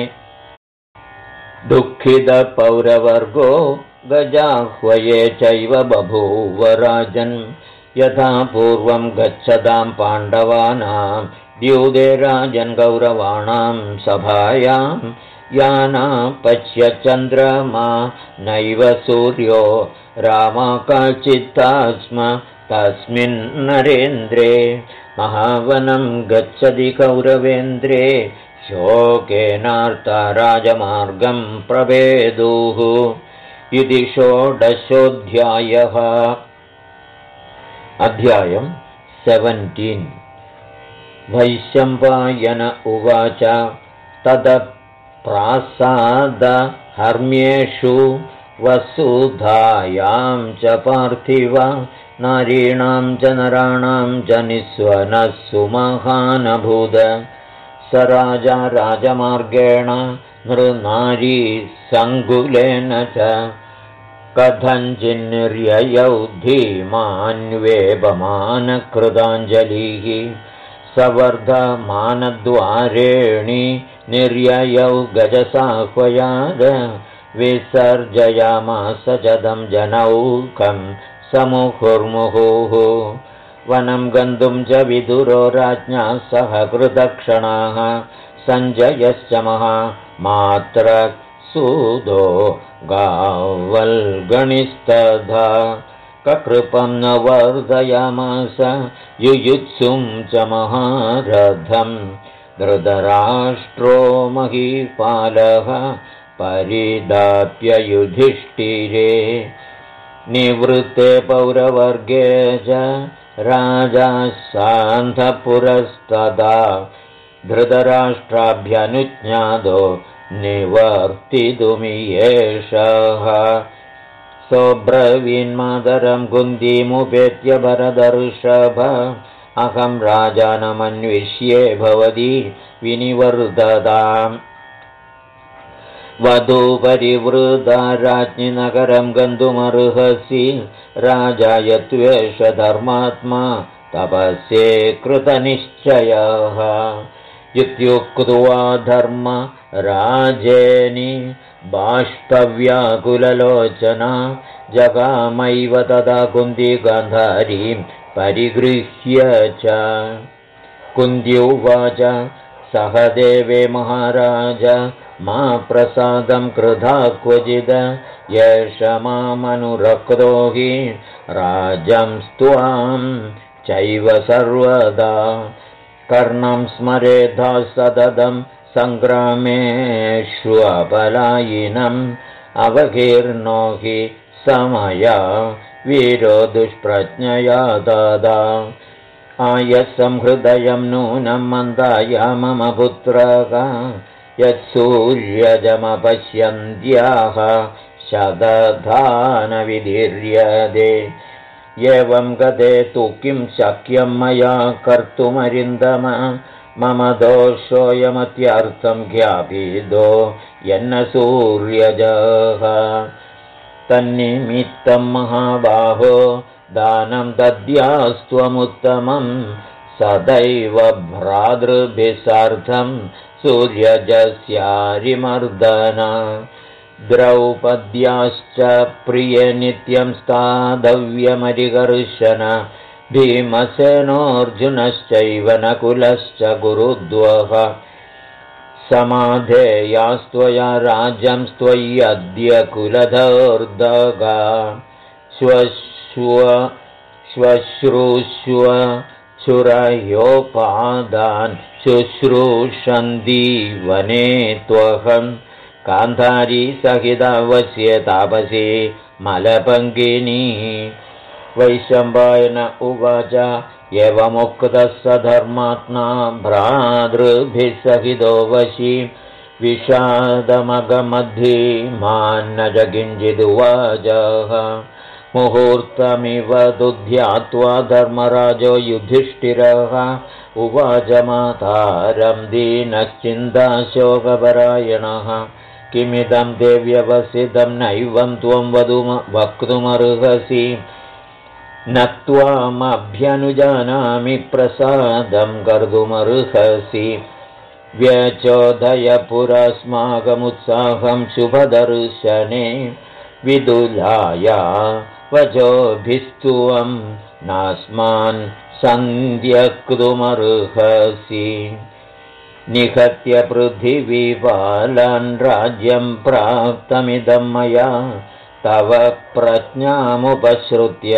दुःखितपौरवर्गो गजाह्वये चैव बभूव राजन् यथा पूर्वं गच्छतां पाण्डवानां द्यूते राजन् कौरवाणां सभायां यानापश्य चन्द्रमा नैव सूर्यो रामाकाचित्ता स्म तस्मिन् नरेन्द्रे महावनं गच्छति कौरवेन्द्रे शोकेनार्ता राजमार्गं प्रवेदुः इति षोडशोऽध्यायः अध्यायं 17 वैशम्पायन उवाच तदप्रासादहर्म्येषु वसुधायां च पार्थिव नारीणां च नराणां च निःस्वनः सुमहानभूद स राजा राजमार्गेण नृनारी सङ्कुलेन च कथञ्चिन्निर्ययौ धीमान्वेपमानकृताञ्जलिः सवर्धमानद्वारेणि निर्ययौ गजसाह्वयाद विसर्जयामास जदं जनौकं समुहुर्मुहुः वनं गन्तुं च विदुरो राज्ञा सह कृतक्षणाः सञ्जयश्च महामात्रसूदो गावल्गणिस्तथा ककृपं न वर्धयामास युयुत्सुं च महारथं धृतराष्ट्रो महीपालः परिदाप्य युधिष्ठिरे निवृत्ते पौरवर्गे च राजा सान्धपुरस्तदा धृतराष्ट्राभ्यनुज्ञातो निवर्तितुमियेषः सोऽब्रवीन्मातरं कुन्तीमुपेत्य भरतर्षभ अहं राजानमन्विष्ये भवती विनिवर्तताम् वधूपरिवृता राज्ञि नगरं गन्तुमर्हसि राजा यत्वेष धर्मात्मा तपस्ये कृतनिश्चयः इत्युक्त्वा धर्मराजेनि बाष्पव्याकुललोचना जगामैव तदा कुन्ती गान्धारीं परिगृह्य च कुन्त्युवाच सहदेवे महाराज मा प्रसादं कृधा क्वचिद येष मामनुरक्तो हि राजंस्त्वां चैव सर्वदा कर्णं स्मरेद्धा सततं सङ्ग्रामेषु अपलायिनम् अवकीर्णो हि समया वीरो दुष्प्रज्ञया तदा आयसंहृदयं नूनं मन्दाया मम पुत्रः यत्सूर्यजमपश्यन्त्याः शतधानविदीर्यते एवं गते तु किं शक्यं मया कर्तुमरिन्दम मम दोषोऽयमत्यर्थं ज्ञापितो यन्न सूर्यजः तन्निमित्तं महाबाहो दानं दद्यास्त्वमुत्तमं सदैव भ्रातृभिः सार्धं सूर्यजस्यारिमर्दन द्रौपद्याश्च प्रिये नित्यं स्थातव्यमरिकर्षण भीमसेनोऽर्जुनश्चैव नकुलश्च गुरुद्वः समाधेयास्त्वया राज्यं त्वय्यद्य कुलधोर्दगा श्वश्रूष्व शुरयोपादान् शुश्रूषन्ति वने त्वहं कान्धारी सहितावस्य तापसी मलपङ्किनी वैशम्पायन उवाच एवमुक्तः स धर्मात्मा भ्रातृभिः सहितो वशी विषादमगमद्धीमान्न च किञ्चिदुवाचः मुहूर्तमिव तु ध्यात्वा धर्मराजो युधिष्ठिरः उवाच मातारं दीनश्चिन्ताशोकपरायणः किमिदं ते व्यवसितं नैवं त्वं वक्तुमर्हसि न त्वामभ्यनुजानामि प्रसादं कर्तुमर्हसि व्यचोदय पुरस्माकमुत्साहं शुभदर्शने विदुलाया वचोभिस्त्वं नास्मान् सन्ध्यक्तुमर्हसि निहत्य पृथिवीपालान् राज्यं प्राप्तमिदं मया तव प्रज्ञामुपश्रुत्य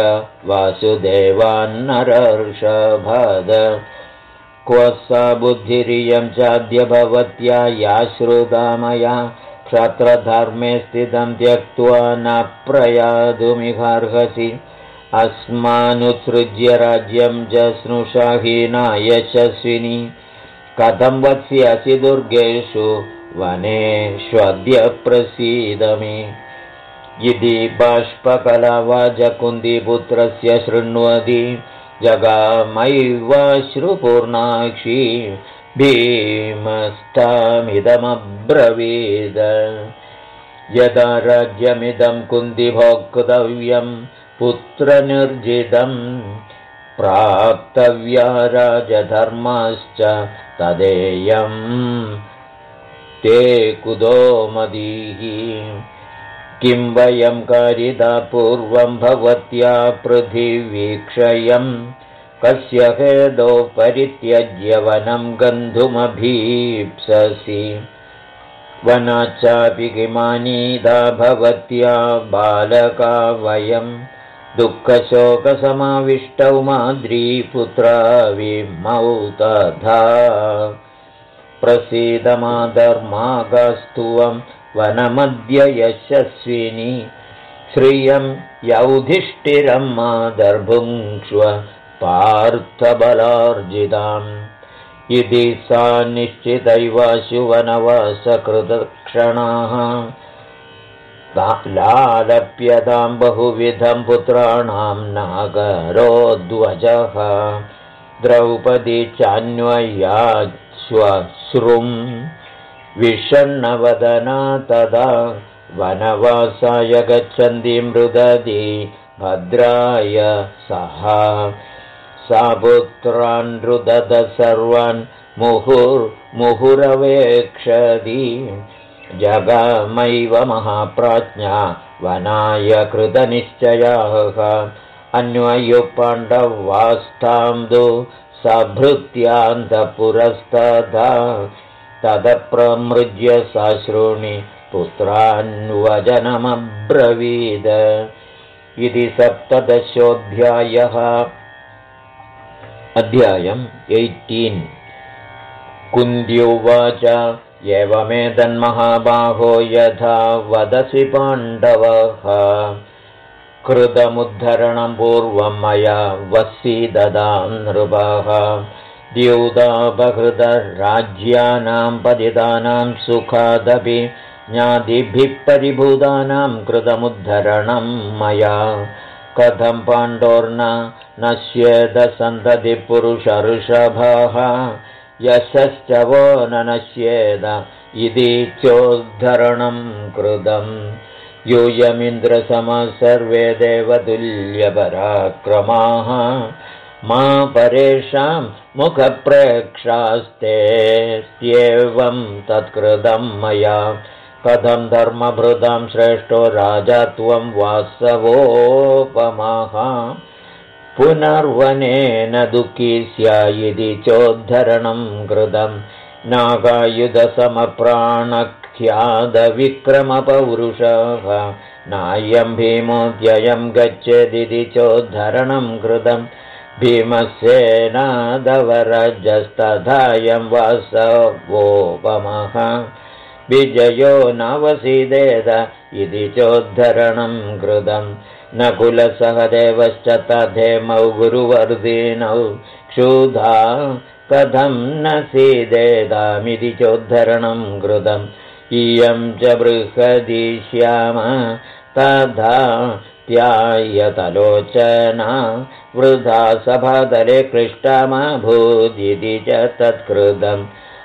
वासुदेवान्नरर्षभद क्व सा बुद्धिरियं चाद्य भवत्या या श्रुता मया क्षत्रधर्मे स्थितं त्यक्त्वा न प्रयातुमिहार्हसि अस्मानुत्सृज्य राज्यं च स्नुषाहीना यशस्विनी कथं वत्स्यसि दुर्गेषु वनेष्वद्य प्रसीद मे यदि बाष्पकलवाजकुन्दीपुत्रस्य शृण्वति जगामैवाश्रुपूर्णाक्षी भीमस्तामिदमब्रवीद यदा राज्यमिदं कुन्दिभोक्तव्यं पुत्रनिर्जितं प्राप्तव्या राजधर्माश्च तदेयं ते कुतो मदीः किं वयं कारिता पूर्वं भवत्या पृथिवीक्षयं कस्य हेदो परित्यज्य वनं गन्तुमभीप्ससि वनाच्चापि किमानीता भवत्या बालका वयं दुःखशोकसमाविष्टौ माद्रीपुत्रा विमौ तथा प्रसीदमाधर्मागास्तुवं वनमद्य यशस्विनी श्रियं यौधिष्ठिरं मादर्भुङ्क्ष्व पार्थबलार्जिताम् इति सा निश्चितैवाशु वनवासकृतक्षणाः लालप्यतां बहुविधं पुत्राणां नागरोद्वजः द्रौपदी चान्वयाश्वश्रुं विषण्णवदना तदा वनवासाय गच्छन्ति मृदती भद्राय सह सा पुत्रान् रुदत सर्वान् मुहुरवेक्षति जगमैव महाप्राज्ञा वनाय कृतनिश्चयाः अन्वयुः पाण्डवास्तां सभृत्यान्तपुरस्तदा तदप्रमृज्य साश्रूणि पुत्रान्वचनमब्रवीद इति 17 अध्यायम् 18 कुन्त्युवाच एवमेतन्महाबाहो यथा वदसि पाण्डवः कृतमुद्धरणं पूर्वं मया वसीददां नृपः द्यूतापहृतराज्यानां पतितानां सुखादपि ज्ञातिभिः परिभूतानां कृतमुद्धरणं मया कथं पाण्डोर्न नश्येद सन्ततिपुरुषऋषभः यशश्च वो न नश्येद इति चोद्धरणं कृतम् यूयमिन्द्रसमः सर्वे देवतुल्यपराक्रमाः मा परेषां मुखप्रेक्षास्तेत्येवं तत्कृतं मया कथं धर्मभृतां श्रेष्ठो राजा त्वं वासवोपमाः पुनर्वनेन दुःखी स्यायिति चोद्धरणं कृतं नागायुधसमप्राणख्यातविक्रमपौरुषः नायं भीमोऽद्ययं गच्छेदिति चोद्धरणं कृतं भीमसेनादवरजस्तथायं वासवोपमः विजयो नवसीदेद इति चोद्धरणं कृतं नकुलसहदेवश्च तथेमौ गुरुवर्धिनौ क्षुधा कथं न सीदेदामिति चोद्धरणं कृतम् इयं च बृहदी श्याम तथा त्यायतलोचना वृथा सभातले क्लिष्टमभूदिति च तत्कृतम्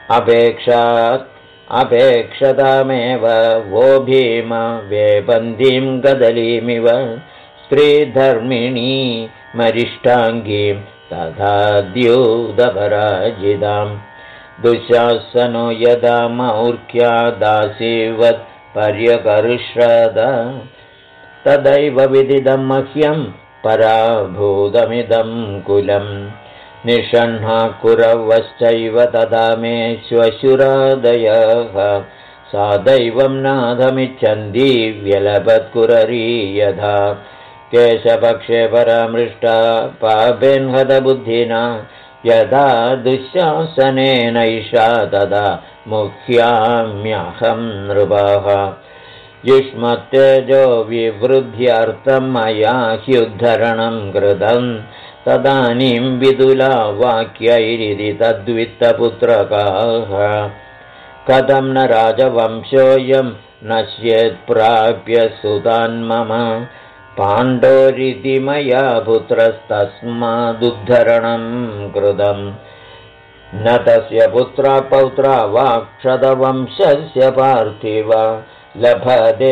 अपेक्षतामेव वो भीम वेपन्तीं गदलीमिव स्त्रीधर्मिणी मरिष्टाङ्गीं तथा द्यूतपराजितां दुःशासनो यदा मौर्ख्यादासीवत् पर्यकर्षद तदैव विदिदं मह्यं पराभूतमिदं कुलम् निषण्णा कुरवश्चैव तदा मे श्वशुरादयः सा दैवं नाथमिच्छन्ती व्यलपत्कुररी यथा केशपक्षे परामृष्टा पापेन्हतबुद्धिना यदा दुःशासनेनैषा तदा मुह्याम्यहं नृपः युष्मत्तेजो विवृद्ध्यर्थं मया ह्युद्धरणं कृतं तदानीं विदुला वाक्यैरिति तद्वित्तपुत्रकाः कथं न राजवंशोऽयं नश्येत्प्राप्य सुतान्मम पाण्डोरिति मया पुत्रस्तस्मादुद्धरणं कृतं न तस्य पुत्रा पौत्रा वा क्षतवंशस्य पार्थिव लभते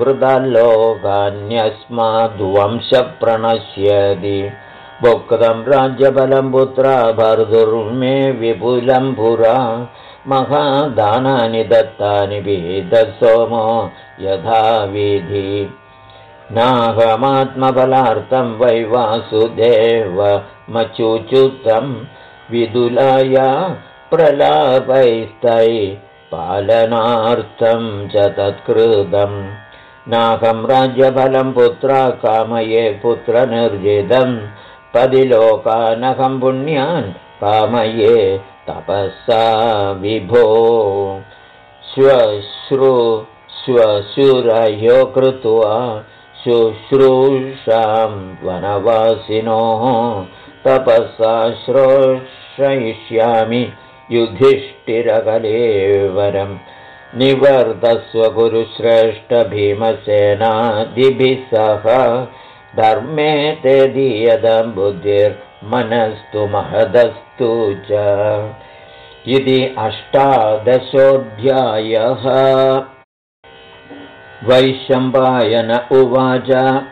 सुहृदाल्लोकान्यस्माद्वंशप्रणश्यति भुक्तं राज्यबलं पुत्रा भर्तुर्मे विपुलं पुरा महादानानि दत्तानि विदत्सोमो यथाविधि नाहमात्मबलार्थं वै वासुदेवमचुच्युतं विदुलाया प्रलापैस्तै पालनार्थं च तत्कृतं नाहं राज्यबलं पुत्रा कामये पुत्रनिर्जितं पदिलोकानहं पुण्यान् कामये तपसा विभो श्वशुरयो कृत्वा शुश्रूषां वनवासिनोः तपसा श्रोषयिष्यामि युधिष्ठिरकलेवरं निवर्तस्व कुरुश्रेष्ठ भीमसेनादिभिः सह धर्मे ते दीयतां बुद्धिर्मनस्तु महदस्तु च इति 18 वैशम्पायन उवाच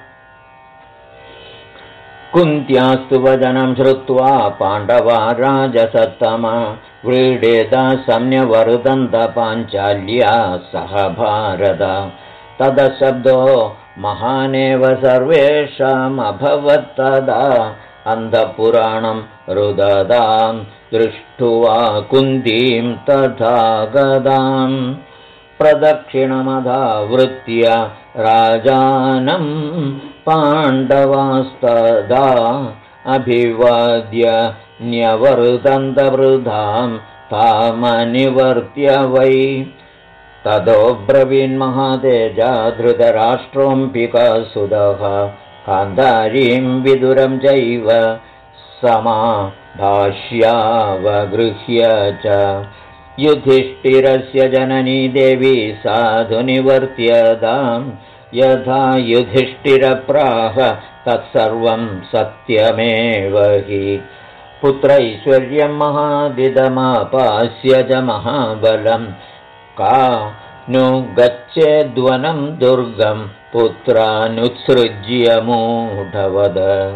कुन्त्यास्तु वचनं श्रुत्वा पाण्डवा राजसत्तमा व्रीडेता सम्यवर्तन्त पाञ्चाल्या सह भारत तदशब्दो महानेव सर्वेषामभवत्तदा अन्धपुराणं रुददां दृष्ट्वा कुन्तीं तथा गदाम् प्रदक्षिणमधावृत्य राजानं पाण्डवास्तदा अभिवाद्य न्यवर्तन्तवृधां तामनिवर्त्य वै ततो ब्रवीन्महातेजा धृतराष्ट्रोऽम्बिकासुतः गान्धारीं विदुरं चैव समाभाष्यावगृह्य च युधिष्ठिरस्य जननी देवी साधु निवर्त्यतां यथा युधिष्ठिरप्राह तत्सर्वं सत्यमेव हि पुत्रैश्वर्यं महादिदमापास्य च महाबलं का नु गच्छेद्वनं दुर्गं पुत्रानुत्सृज्य मूढवद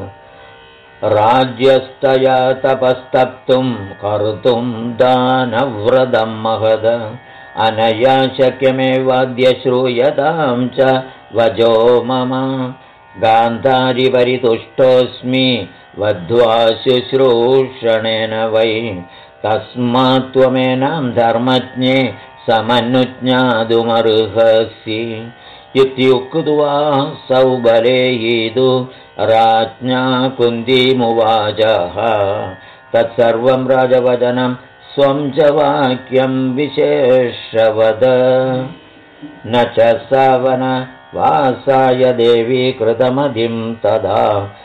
राज्यस्तया तपस्तप्तुं कर्तुं दानव्रतं महद अनया शक्यमेवाद्य श्रूयतां च वजो मम गान्धारी परितुष्टोऽस्मि वध्वा शुश्रूषणेन वै तस्मात् त्वमेनां धर्मज्ञे समनुज्ञातुमर्हसि इत्युक्त्वा सौबलेयीदु राज्ञा कुन्तीमुवाचः तत्सर्वं राजवचनं स्वं च वाक्यं विशेषवद न च सावनवासाय देवी कृतमधिं तदा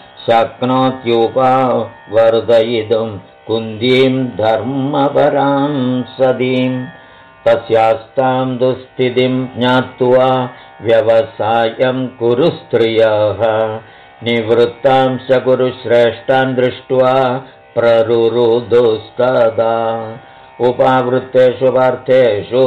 शक्नोत्युपवर्धयितुं कुन्तीं धर्मपरां सतीं तस्यास्तां दुःस्थितिं ज्ञात्वा व्यवसायं कुरु स्त्रियः निवृत्तां च कुरुश्रेष्ठान् दृष्ट्वा प्ररुरुदुस्तदा उपावृत्तेषु पार्थेषु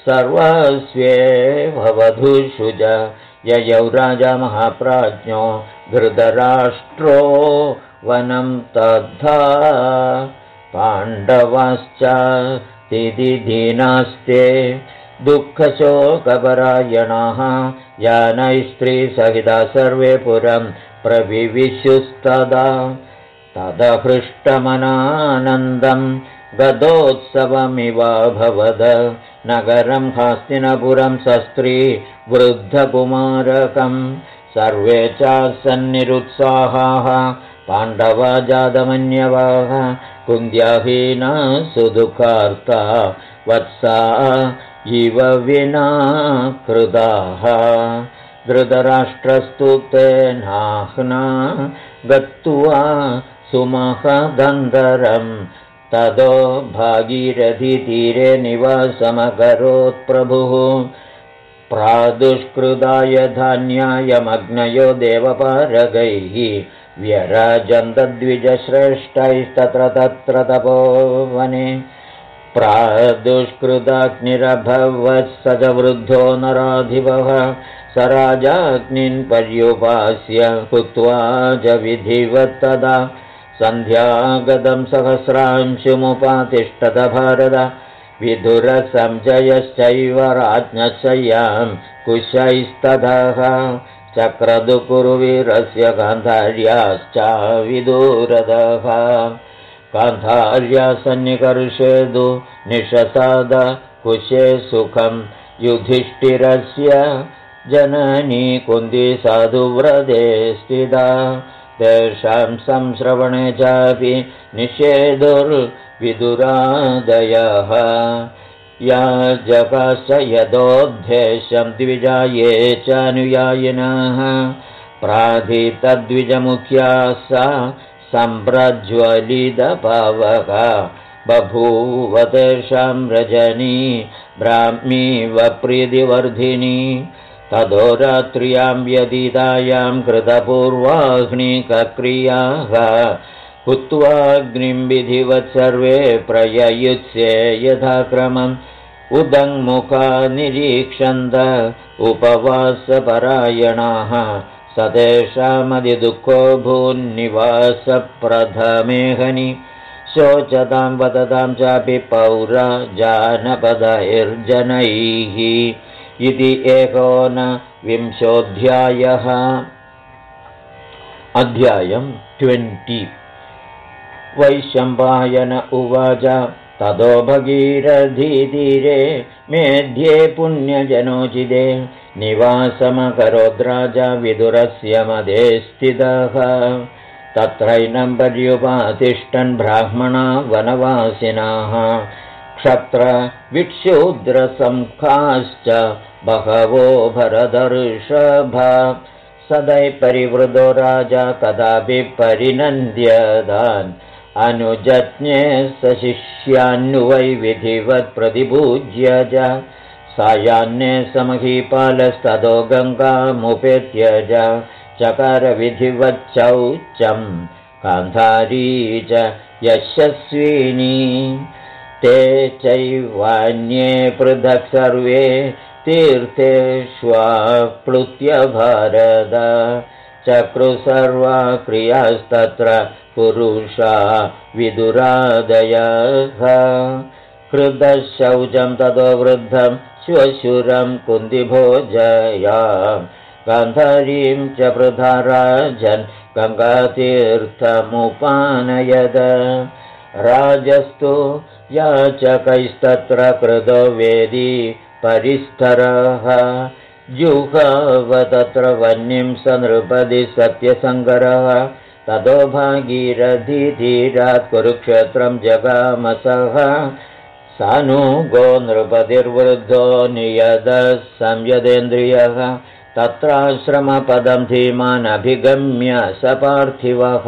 सर्वस्वेवधूषु च ययौ राजा महाप्राज्ञो धृतराष्ट्रो वनं तद्धा पाण्डवाश्च तिदिधीनास्ते दुःखशोकपरायणाः यानैस्त्रीसहिता सर्वे पुरं प्रविविशुस्तदा तदहृष्टमनानन्दं गदोत्सवमिवाभवद नगरं हास्तिनपुरं सस्त्री वृद्धकुमारकं सर्वे चासन्निरुत्साहाः पाण्डवा जातमन्यवाः कुन्त्याहीना सुदुःखार्ता वत्सा इव विना कृताः धृतराष्ट्रस्तु तेनाह्ना गत्वा सुमहदन्तरं ततो भागीरथीतीरे निवासमकरोत् प्रभुः प्रादुष्कृताय धान्यायमग्नयो देवपारगैः व्यराजन्तद्विजश्रेष्ठैस्तत्र तत्र तपोवने प्रादुष्कृताग्निरभवत् स च वृद्धो नराधिपः स राजाग्निन् पर्युपास्य हुत्वा च विधिवत्तदा सन्ध्यागतं सहस्रांशुमुपातिष्ठत भारत विदुरसञ्जयश्चैव राज्ञशय्यां कुशैस्ततः चक्रदुकुरुवीरस्य गान्धार्याश्च विदुरदः गान्धार्या सन्निकर्षेदु निशसाद कुशे सुखं युधिष्ठिरस्य जननी कुन्ती साधुव्रते स्थिता तेषां संश्रवणे चापि निषेधुर्विदुरादयः या जगाश्च यदोद्देश्यं द्विजाये चानुयायिनः प्राधितद्विजमुख्या सा सम्प्रज्वलितपावका बभूव तेषां रजनी ब्राह्मीव प्रीतिवर्धिनी ततो रात्र्यां व्यतीतायां कृतपूर्वाह्निकक्रियाः हुत्वाग्निं विधिवत् सर्वे प्रययुत्से यथाक्रमम् उदङ्मुखा निरीक्षन्त उपवासपरायणाः सतेषामधिदुःखो भून्निवासप्रथमेहनि शोचतां वदतां चापि पौरजानपदैर्जनैः इति 19विंशोऽध्यायः। अध्यायं 20। वैशम्पायन उवाच ततो भगीरथीतीरे मेध्ये पुण्यजनोचिते निवासमकरोद्राजा विदुरस्य मदे स्थितः तत्रैनं पर्युपातिष्ठन् ब्राह्मणा वनवासिनाः क्षत्रविक्षूद्रसंखाश्च बहवो भरदर्षभ सदै परिवृतो राजा कदापि परिनन्द्यदान् अनुजज्ञे सशिष्यान्वै विधिवत् प्रतिपूज्य च सायान्ने समहीपालस्ततो गङ्गामुपेत्य च चकार विधिवच्चौचं गान्धारी च यशस्विनी ते चैवान्ये पृथक् सर्वे तीर्थेष्वाप्लुत्य भारत चक्रु सर्वा क्रियास्तत्र पुरुषा विदुरादयः कृतशौचं ततो वृद्धं श्वशुरं कुन्दिभोजया गान्धारीं च पृथाराजन् गङ्गातीर्थमुपानयद राजस्तु याचकैस्तत्र कृतो वेदी परिस्तरः जुहव तत्र वह्निं स नृपति सत्यसङ्गरः ततो भागीरथीतीरात् कुरुक्षेत्रं जगामसः सानुगो नृपतिर्वृद्धो नियतः संयदेन्द्रियः तत्राश्रमपदं धीमान् अभिगम्य स पार्थिवः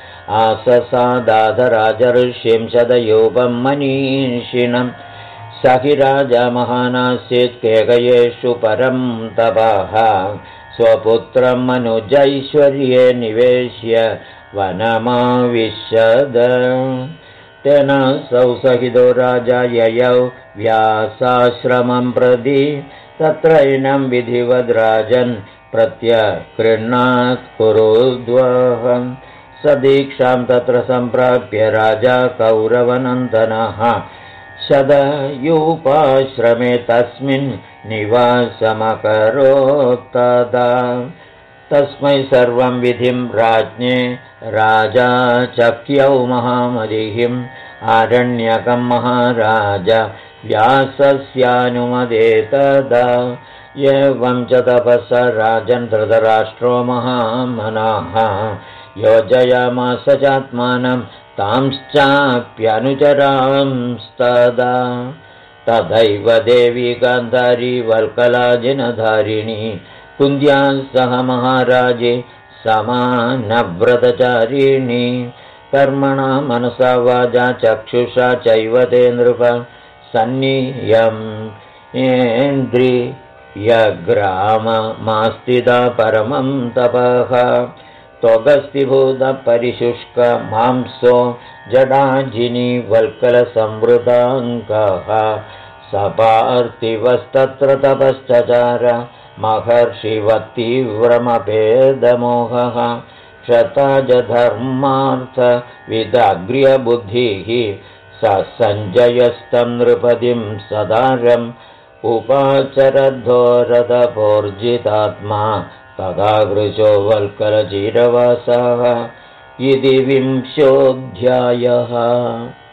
आससादाधराजऋषिं शतयूपं मनीषिणम् स हि राजा महानासीत् केकयेषु परं तपः स्वपुत्रं मनुजैश्वर्ये निवेश्य वनमाविशद तेन सौ सहितो राजा ययौ व्यासाश्रमं प्रति तत्रैनं विधिवद् राजन् प्रत्यगृह्णात् कुरुद्वहं स दीक्षां तत्र सम्प्राप्य राजा कौरवनन्दनः शतयूपाश्रमे तस्मिन् निवासमकरोत्तदा तस्मै सर्वं विधिं राज्ञे राजा चक्यौ महामतिम् आरण्यकं महाराज व्यासस्यानुमदे तदा एवं च तपस राजन् धृतराष्ट्रो महामनाः योजयामास चात्मानं तांश्चाप्यनुचरांस्तदा तथैव देवी गान्धारी वल्कलाजिनधारिणी कुन्द्या सह महाराजे समानव्रतचारिणी कर्मणा मनसा वाचा चक्षुषा चैव ते नृप सन्नियम् इन्द्रियग्राममास्तिदा परमं तपः त्वगस्तिभूतपरिशुष्क मांसो जडाजिनी वल्कलसंवृताङ्कः सपार्थिवस्तत्र तपश्चचार महर्षिवतीव्रमभेदमोहः क्षताजधर्मार्थविदाग्र्यबुद्धिः स सञ्जयस्तं नृपतिं सदारम् उपाचरद्धोरथभोर्जितात्मा तदागृशो वल्कलचिरवासः इति 20 अध्यायः।